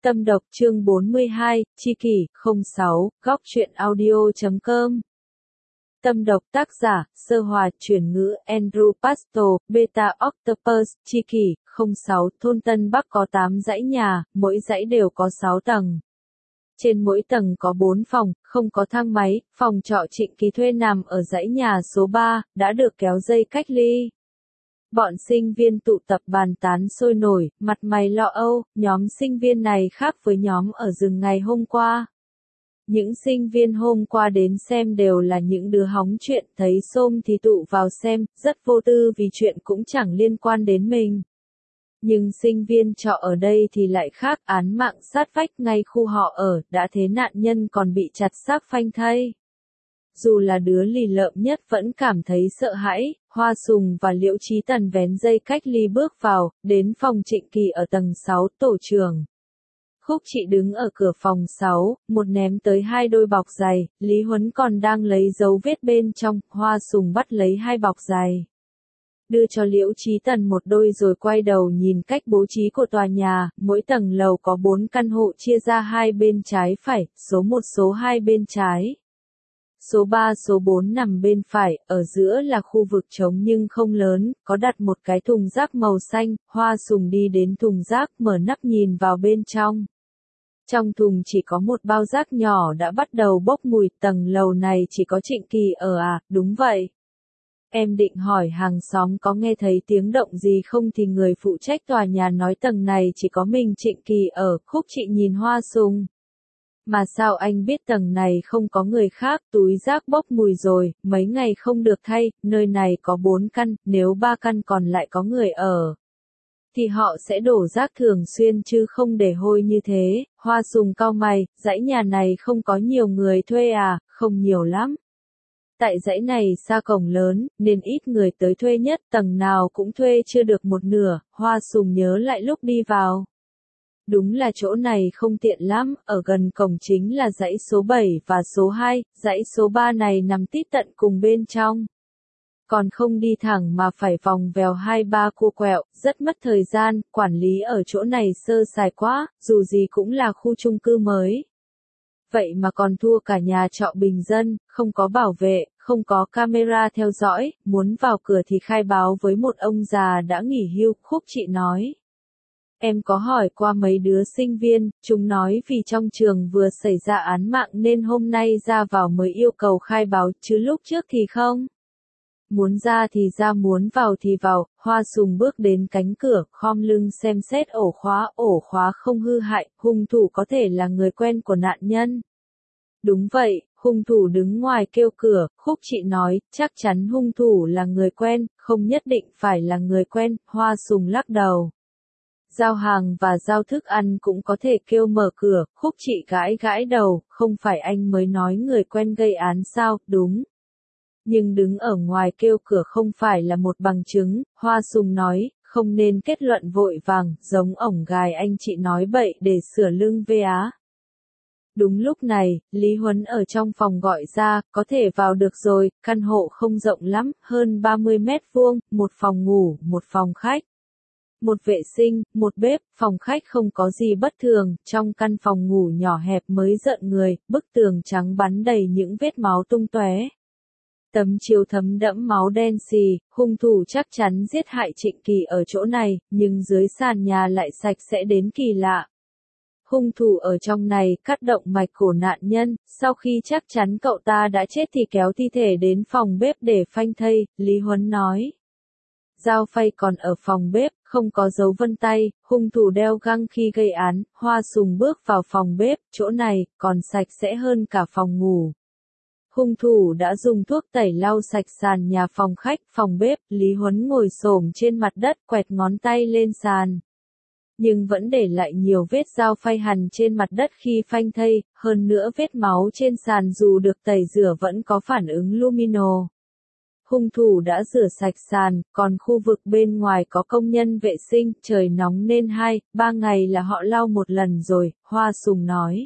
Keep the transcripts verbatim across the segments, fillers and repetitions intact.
Tâm độc chương bốn mươi hai, Chi kỷ, không sáu, góc truyện audio chấm com. Tâm độc tác giả, Sơ Hòa, chuyển ngữ, Andrew Pastor, Beta Octopus, Chi kỷ, không sáu, thôn Tân Bắc có tám dãy nhà, mỗi dãy đều có sáu tầng. Trên mỗi tầng có bốn phòng, không có thang máy, phòng trọ Trịnh Kỳ thuê nằm ở dãy nhà số ba, đã được kéo dây cách ly. Bọn sinh viên tụ tập bàn tán sôi nổi, mặt mày lo âu, nhóm sinh viên này khác với nhóm ở rừng ngày hôm qua. Những sinh viên hôm qua đến xem đều là những đứa hóng chuyện, thấy xôm thì tụ vào xem, rất vô tư vì chuyện cũng chẳng liên quan đến mình. Nhưng sinh viên trọ ở đây thì lại khác, án mạng sát vách ngay khu họ ở, đã thế nạn nhân còn bị chặt xác phanh thây. Dù là đứa lì lợm nhất vẫn cảm thấy sợ hãi, Hoa Sùng và Liễu Chí Tần vén dây cách ly bước vào, đến phòng Trịnh Kỳ ở tầng sáu, tổ trưởng. Khúc Chị đứng ở cửa phòng sáu, một ném tới hai đôi bọc giày, Lý Huấn còn đang lấy dấu vết bên trong, Hoa Sùng bắt lấy hai bọc giày. Đưa cho Liễu Chí Tần một đôi rồi quay đầu nhìn cách bố trí của tòa nhà, mỗi tầng lầu có bốn căn hộ chia ra hai bên trái phải, số một số hai bên trái. Số ba số bốn nằm bên phải, ở giữa là khu vực trống nhưng không lớn, có đặt một cái thùng rác màu xanh, Hoa Sùng đi đến thùng rác mở nắp nhìn vào bên trong. Trong thùng chỉ có một bao rác nhỏ đã bắt đầu bốc mùi, tầng lầu này chỉ có Trịnh Kỳ ở à, đúng vậy. Em định hỏi hàng xóm có nghe thấy tiếng động gì không thì người phụ trách tòa nhà nói tầng này chỉ có mình Trịnh Kỳ ở, Khúc Chị nhìn Hoa Sùng. Mà sao anh biết tầng này không có người khác, túi rác bốc mùi rồi, mấy ngày không được thay, nơi này có bốn căn, nếu ba căn còn lại có người ở. Thì họ sẽ đổ rác thường xuyên chứ không để hôi như thế, Hoa Sùng cau mày, dãy nhà này không có nhiều người thuê à, không nhiều lắm. Tại dãy này xa cổng lớn, nên ít người tới thuê nhất, tầng nào cũng thuê chưa được một nửa, Hoa Sùng nhớ lại lúc đi vào. Đúng là chỗ này không tiện lắm, ở gần cổng chính là dãy số bảy và số hai, dãy số ba này nằm tít tận cùng bên trong. Còn không đi thẳng mà phải vòng vèo hai ba cua quẹo, rất mất thời gian, quản lý ở chỗ này sơ sài quá, dù gì cũng là khu chung cư mới. Vậy mà còn thua cả nhà trọ bình dân, không có bảo vệ, không có camera theo dõi, muốn vào cửa thì khai báo với một ông già đã nghỉ hưu, Khúc Chị nói. Em có hỏi qua mấy đứa sinh viên, chúng nói vì trong trường vừa xảy ra án mạng nên hôm nay ra vào mới yêu cầu khai báo, chứ lúc trước thì không. Muốn ra thì ra, muốn vào thì vào, Hoa Sùng bước đến cánh cửa, khom lưng xem xét ổ khóa, ổ khóa không hư hại, hung thủ có thể là người quen của nạn nhân. Đúng vậy, hung thủ đứng ngoài kêu cửa, Khúc Chị nói, chắc chắn hung thủ là người quen, không nhất định phải là người quen, Hoa Sùng lắc đầu. Giao hàng và giao thức ăn cũng có thể kêu mở cửa, Khúc Chị gãi gãi đầu, không phải anh mới nói người quen gây án sao, đúng. Nhưng đứng ở ngoài kêu cửa không phải là một bằng chứng, Hoa Sùng nói, không nên kết luận vội vàng, giống ổng gài anh chị nói bậy để sửa lưng vê á. Đúng lúc này, Lý Huấn ở trong phòng gọi ra, có thể vào được rồi, căn hộ không rộng lắm, hơn ba mươi mét vuông, một phòng ngủ, một phòng khách. Một vệ sinh, một bếp, phòng khách không có gì bất thường, trong căn phòng ngủ nhỏ hẹp mới rợn người, bức tường trắng bắn đầy những vết máu tung tóe. Tấm chiếu thấm đẫm máu đen xì, hung thủ chắc chắn giết hại Trịnh Kỳ ở chỗ này, nhưng dưới sàn nhà lại sạch sẽ đến kỳ lạ. Hung thủ ở trong này cắt động mạch cổ nạn nhân, sau khi chắc chắn cậu ta đã chết thì kéo thi thể đến phòng bếp để phanh thây, Lý Huấn nói. Dao phay còn ở phòng bếp, không có dấu vân tay, hung thủ đeo găng khi gây án, Hoa Sùng bước vào phòng bếp, chỗ này còn sạch sẽ hơn cả phòng ngủ. Hung thủ đã dùng thuốc tẩy lau sạch sàn nhà phòng khách, phòng bếp, Lý Huấn ngồi xổm trên mặt đất quẹt ngón tay lên sàn. Nhưng vẫn để lại nhiều vết dao phay hằn trên mặt đất khi phanh thây, hơn nữa vết máu trên sàn dù được tẩy rửa vẫn có phản ứng lumino. Hung thủ đã rửa sạch sàn, còn khu vực bên ngoài có công nhân vệ sinh, trời nóng nên hai, ba ngày là họ lau một lần rồi, Hoa Sùng nói.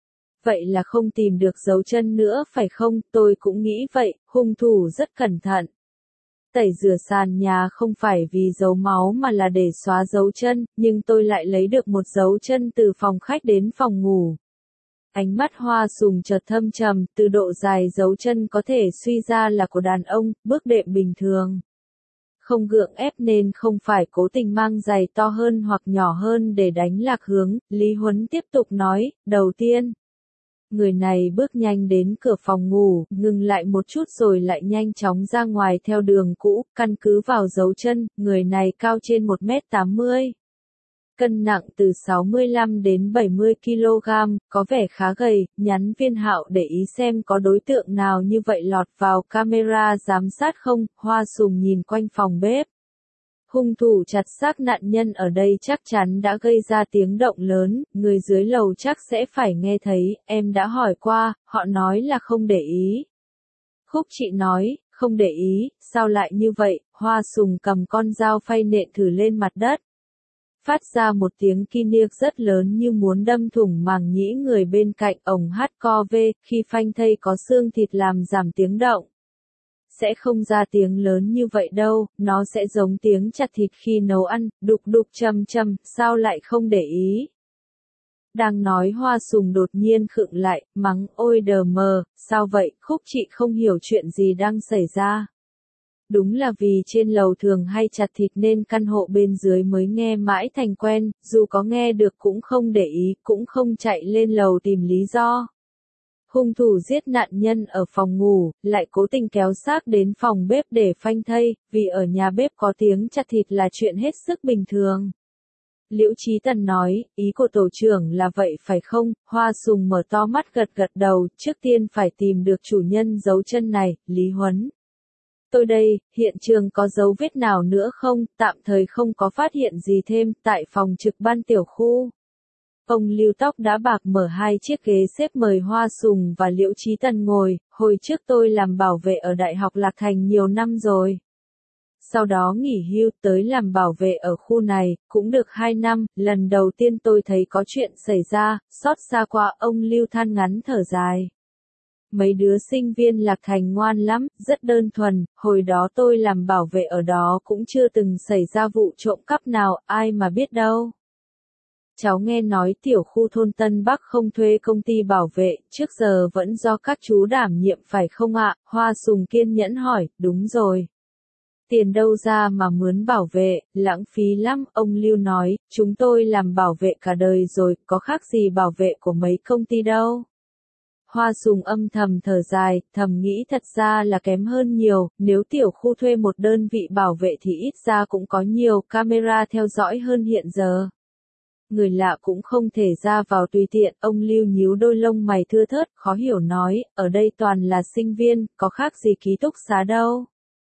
Vậy là không tìm được dấu chân nữa phải không, tôi cũng nghĩ vậy, hung thủ rất cẩn thận. tẩy rửa sàn nhà không phải vì dấu máu mà là để xóa dấu chân, nhưng tôi lại lấy được một dấu chân từ phòng khách đến phòng ngủ. Ánh mắt Hoa Sùng chợt thâm trầm, từ độ dài dấu chân có thể suy ra là của đàn ông, bước đệm bình thường. Không gượng ép nên không phải cố tình mang giày to hơn hoặc nhỏ hơn để đánh lạc hướng, Lý Huấn tiếp tục nói, đầu tiên. Người này bước nhanh đến cửa phòng ngủ, ngừng lại một chút rồi lại nhanh chóng ra ngoài theo đường cũ, căn cứ vào dấu chân, người này cao trên một mét tám mươi. Cân nặng từ sáu mươi lăm đến bảy mươi ki lô gam, có vẻ khá gầy, nhắn Viên Hạo để ý xem có đối tượng nào như vậy lọt vào camera giám sát không, Hoa Sùng nhìn quanh phòng bếp. Hung thủ chặt xác nạn nhân ở đây chắc chắn đã gây ra tiếng động lớn, người dưới lầu chắc sẽ phải nghe thấy, em đã hỏi qua, họ nói là không để ý. Khúc Chị nói, không để ý, sao lại như vậy, Hoa Sùng cầm con dao phay nện thử lên mặt đất. Phát ra một tiếng ki niếc rất lớn như muốn đâm thủng màng nhĩ người bên cạnh, ổng hắt co về, khi phanh thây có xương thịt làm giảm tiếng động. Sẽ không ra tiếng lớn như vậy đâu, nó sẽ giống tiếng chặt thịt khi nấu ăn, đục đục châm châm, sao lại không để ý. Đang nói Hoa Sùng đột nhiên khựng lại, mắng ôi đờ mờ, sao vậy, Khúc Chị không hiểu chuyện gì đang xảy ra. Đúng là vì trên lầu thường hay chặt thịt nên căn hộ bên dưới mới nghe mãi thành quen, dù có nghe được cũng không để ý, cũng không chạy lên lầu tìm lý do. Hung thủ giết nạn nhân ở phòng ngủ, lại cố tình kéo xác đến phòng bếp để phanh thây, vì ở nhà bếp có tiếng chặt thịt là chuyện hết sức bình thường. Liễu Chí Tần nói, ý của tổ trưởng là vậy phải không? Hoa Sùng mở to mắt gật gật đầu, trước tiên phải tìm được chủ nhân dấu chân này, Lý Huấn. Tôi đây, hiện trường có dấu vết nào nữa không? Tạm thời không có phát hiện gì thêm, tại phòng trực ban tiểu khu. Ông Lưu tóc đã bạc mở hai chiếc ghế xếp mời Hoa Sùng và Liễu Chí Tần ngồi, hồi trước tôi làm bảo vệ ở Đại học Lạc Thành nhiều năm rồi. Sau đó nghỉ hưu tới làm bảo vệ ở khu này, cũng được hai năm, lần đầu tiên tôi thấy có chuyện xảy ra, xót xa qua ông Lưu than ngắn thở dài. Mấy đứa sinh viên Lạc Thành ngoan lắm, rất đơn thuần, hồi đó tôi làm bảo vệ ở đó cũng chưa từng xảy ra vụ trộm cắp nào, ai mà biết đâu. Cháu nghe nói tiểu khu thôn Tân Bắc không thuê công ty bảo vệ, trước giờ vẫn do các chú đảm nhiệm phải không ạ? Hoa Sùng kiên nhẫn hỏi, đúng rồi. Tiền đâu ra mà mướn bảo vệ, lãng phí lắm, ông Lưu nói, chúng tôi làm bảo vệ cả đời rồi, có khác gì bảo vệ của mấy công ty đâu. Hoa Sùng âm thầm thở dài, thầm nghĩ thật ra là kém hơn nhiều, nếu tiểu khu thuê một đơn vị bảo vệ thì ít ra cũng có nhiều camera theo dõi hơn hiện giờ. Người lạ cũng không thể ra vào tùy tiện, ông Lưu nhíu đôi lông mày thưa thớt, khó hiểu nói, ở đây toàn là sinh viên, có khác gì ký túc xá đâu.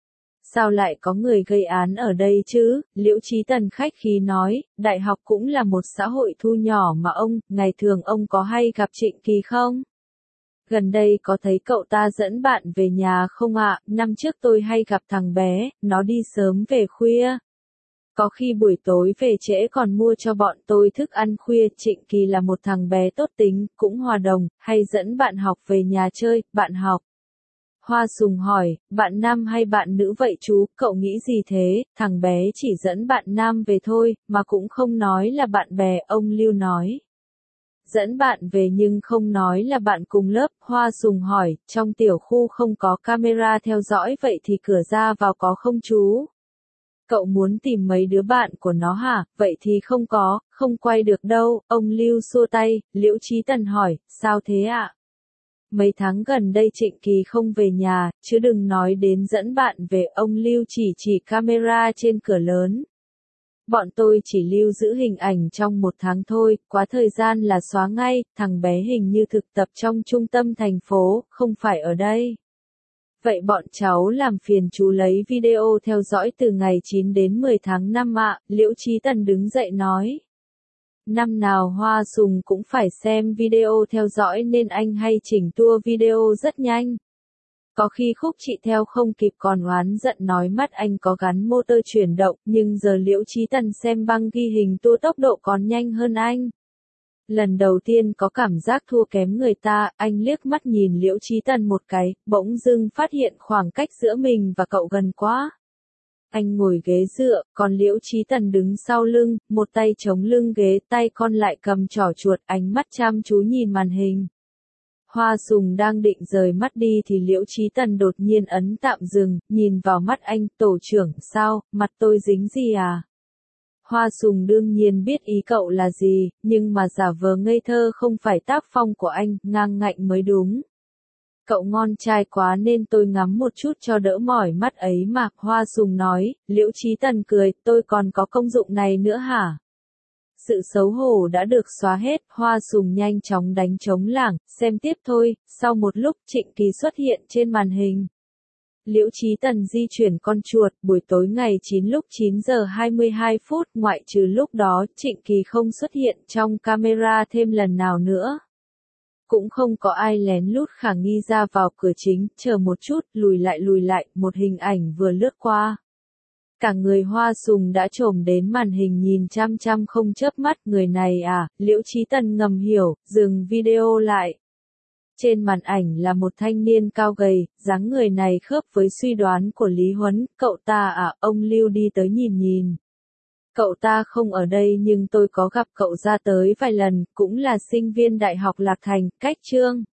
Sao lại có người gây án ở đây chứ? Liễu Chí Tần khách khí nói, đại học cũng là một xã hội thu nhỏ mà ông, ngày thường ông có hay gặp Trịnh Kỳ không? Gần đây có thấy cậu ta dẫn bạn về nhà không ạ? Năm trước tôi hay gặp thằng bé, nó đi sớm về khuya. Có khi buổi tối về trễ còn mua cho bọn tôi thức ăn khuya. Trịnh Kỳ là một thằng bé tốt tính, cũng hòa đồng, hay dẫn bạn học về nhà chơi, bạn học. Hoa Sùng hỏi, bạn nam hay bạn nữ vậy chú, cậu nghĩ gì thế? Thằng bé chỉ dẫn bạn nam về thôi, mà cũng không nói là bạn bè, ông Lưu nói. Dẫn bạn về nhưng không nói là bạn cùng lớp, Hoa Sùng hỏi, trong tiểu khu không có camera theo dõi vậy thì cửa ra vào có không chú? Cậu muốn tìm mấy đứa bạn của nó hả? Vậy thì không có, không quay được đâu, ông Lưu xua tay, Liễu Chí Tần hỏi, sao thế ạ? Mấy tháng gần đây Trịnh Kỳ không về nhà, chứ đừng nói đến dẫn bạn về, ông Lưu chỉ chỉ camera trên cửa lớn. Bọn tôi chỉ lưu giữ hình ảnh trong một tháng thôi, quá thời gian là xóa ngay, thằng bé hình như thực tập trong trung tâm thành phố, không phải ở đây. Vậy bọn cháu làm phiền chú lấy video theo dõi từ ngày chín đến mười tháng năm ạ, Liễu Chí Tần đứng dậy nói. Năm nào Hoa Sùng cũng phải xem video theo dõi nên anh hay chỉnh tua video rất nhanh. Có khi Khúc Chị theo không kịp còn oán giận nói mắt anh có gắn motor chuyển động, nhưng giờ Liễu Chí Tần xem băng ghi hình tua tốc độ còn nhanh hơn anh. Lần đầu tiên có cảm giác thua kém người ta, anh liếc mắt nhìn Liễu Chí Tần một cái, bỗng dưng phát hiện khoảng cách giữa mình và cậu gần quá. anh ngồi ghế dựa, còn Liễu Chí Tần đứng sau lưng, một tay chống lưng ghế, tay con lại cầm trỏ chuột, ánh mắt chăm chú nhìn màn hình. Hoa Sùng đang định rời mắt đi thì Liễu Chí Tần đột nhiên ấn tạm dừng, nhìn vào mắt anh, tổ trưởng, sao, mặt tôi dính gì à? Hoa Sùng đương nhiên biết ý cậu là gì, nhưng mà giả vờ ngây thơ không phải tác phong của anh, ngang ngạnh mới đúng. Cậu ngon trai quá nên tôi ngắm một chút cho đỡ mỏi mắt ấy mà, Hoa Sùng nói. Liễu Chí Tần cười, tôi còn có công dụng này nữa hả? Sự xấu hổ đã được xóa hết, Hoa Sùng nhanh chóng đánh trống lảng, xem tiếp thôi. Sau một lúc Trịnh Kỳ xuất hiện trên màn hình. Liễu Chí Tần di chuyển con chuột, buổi tối ngày chín lúc chín giờ hai mươi hai phút, ngoại trừ lúc đó, Trịnh Kỳ không xuất hiện trong camera thêm lần nào nữa. Cũng không có ai lén lút khả nghi ra vào cửa chính, chờ một chút, lùi lại lùi lại, một hình ảnh vừa lướt qua. Cả người Hoa Sùng đã trồm đến màn hình nhìn chăm chăm không chớp mắt, người này à, Liễu Chí Tần ngầm hiểu, dừng video lại. Trên màn ảnh là một thanh niên cao gầy, dáng người này khớp với suy đoán của Lý Huấn, cậu ta à, ông Lưu đi tới nhìn nhìn. Cậu ta không ở đây nhưng tôi có gặp cậu ra tới vài lần, cũng là sinh viên Đại học Lạc Thành, cách Trương.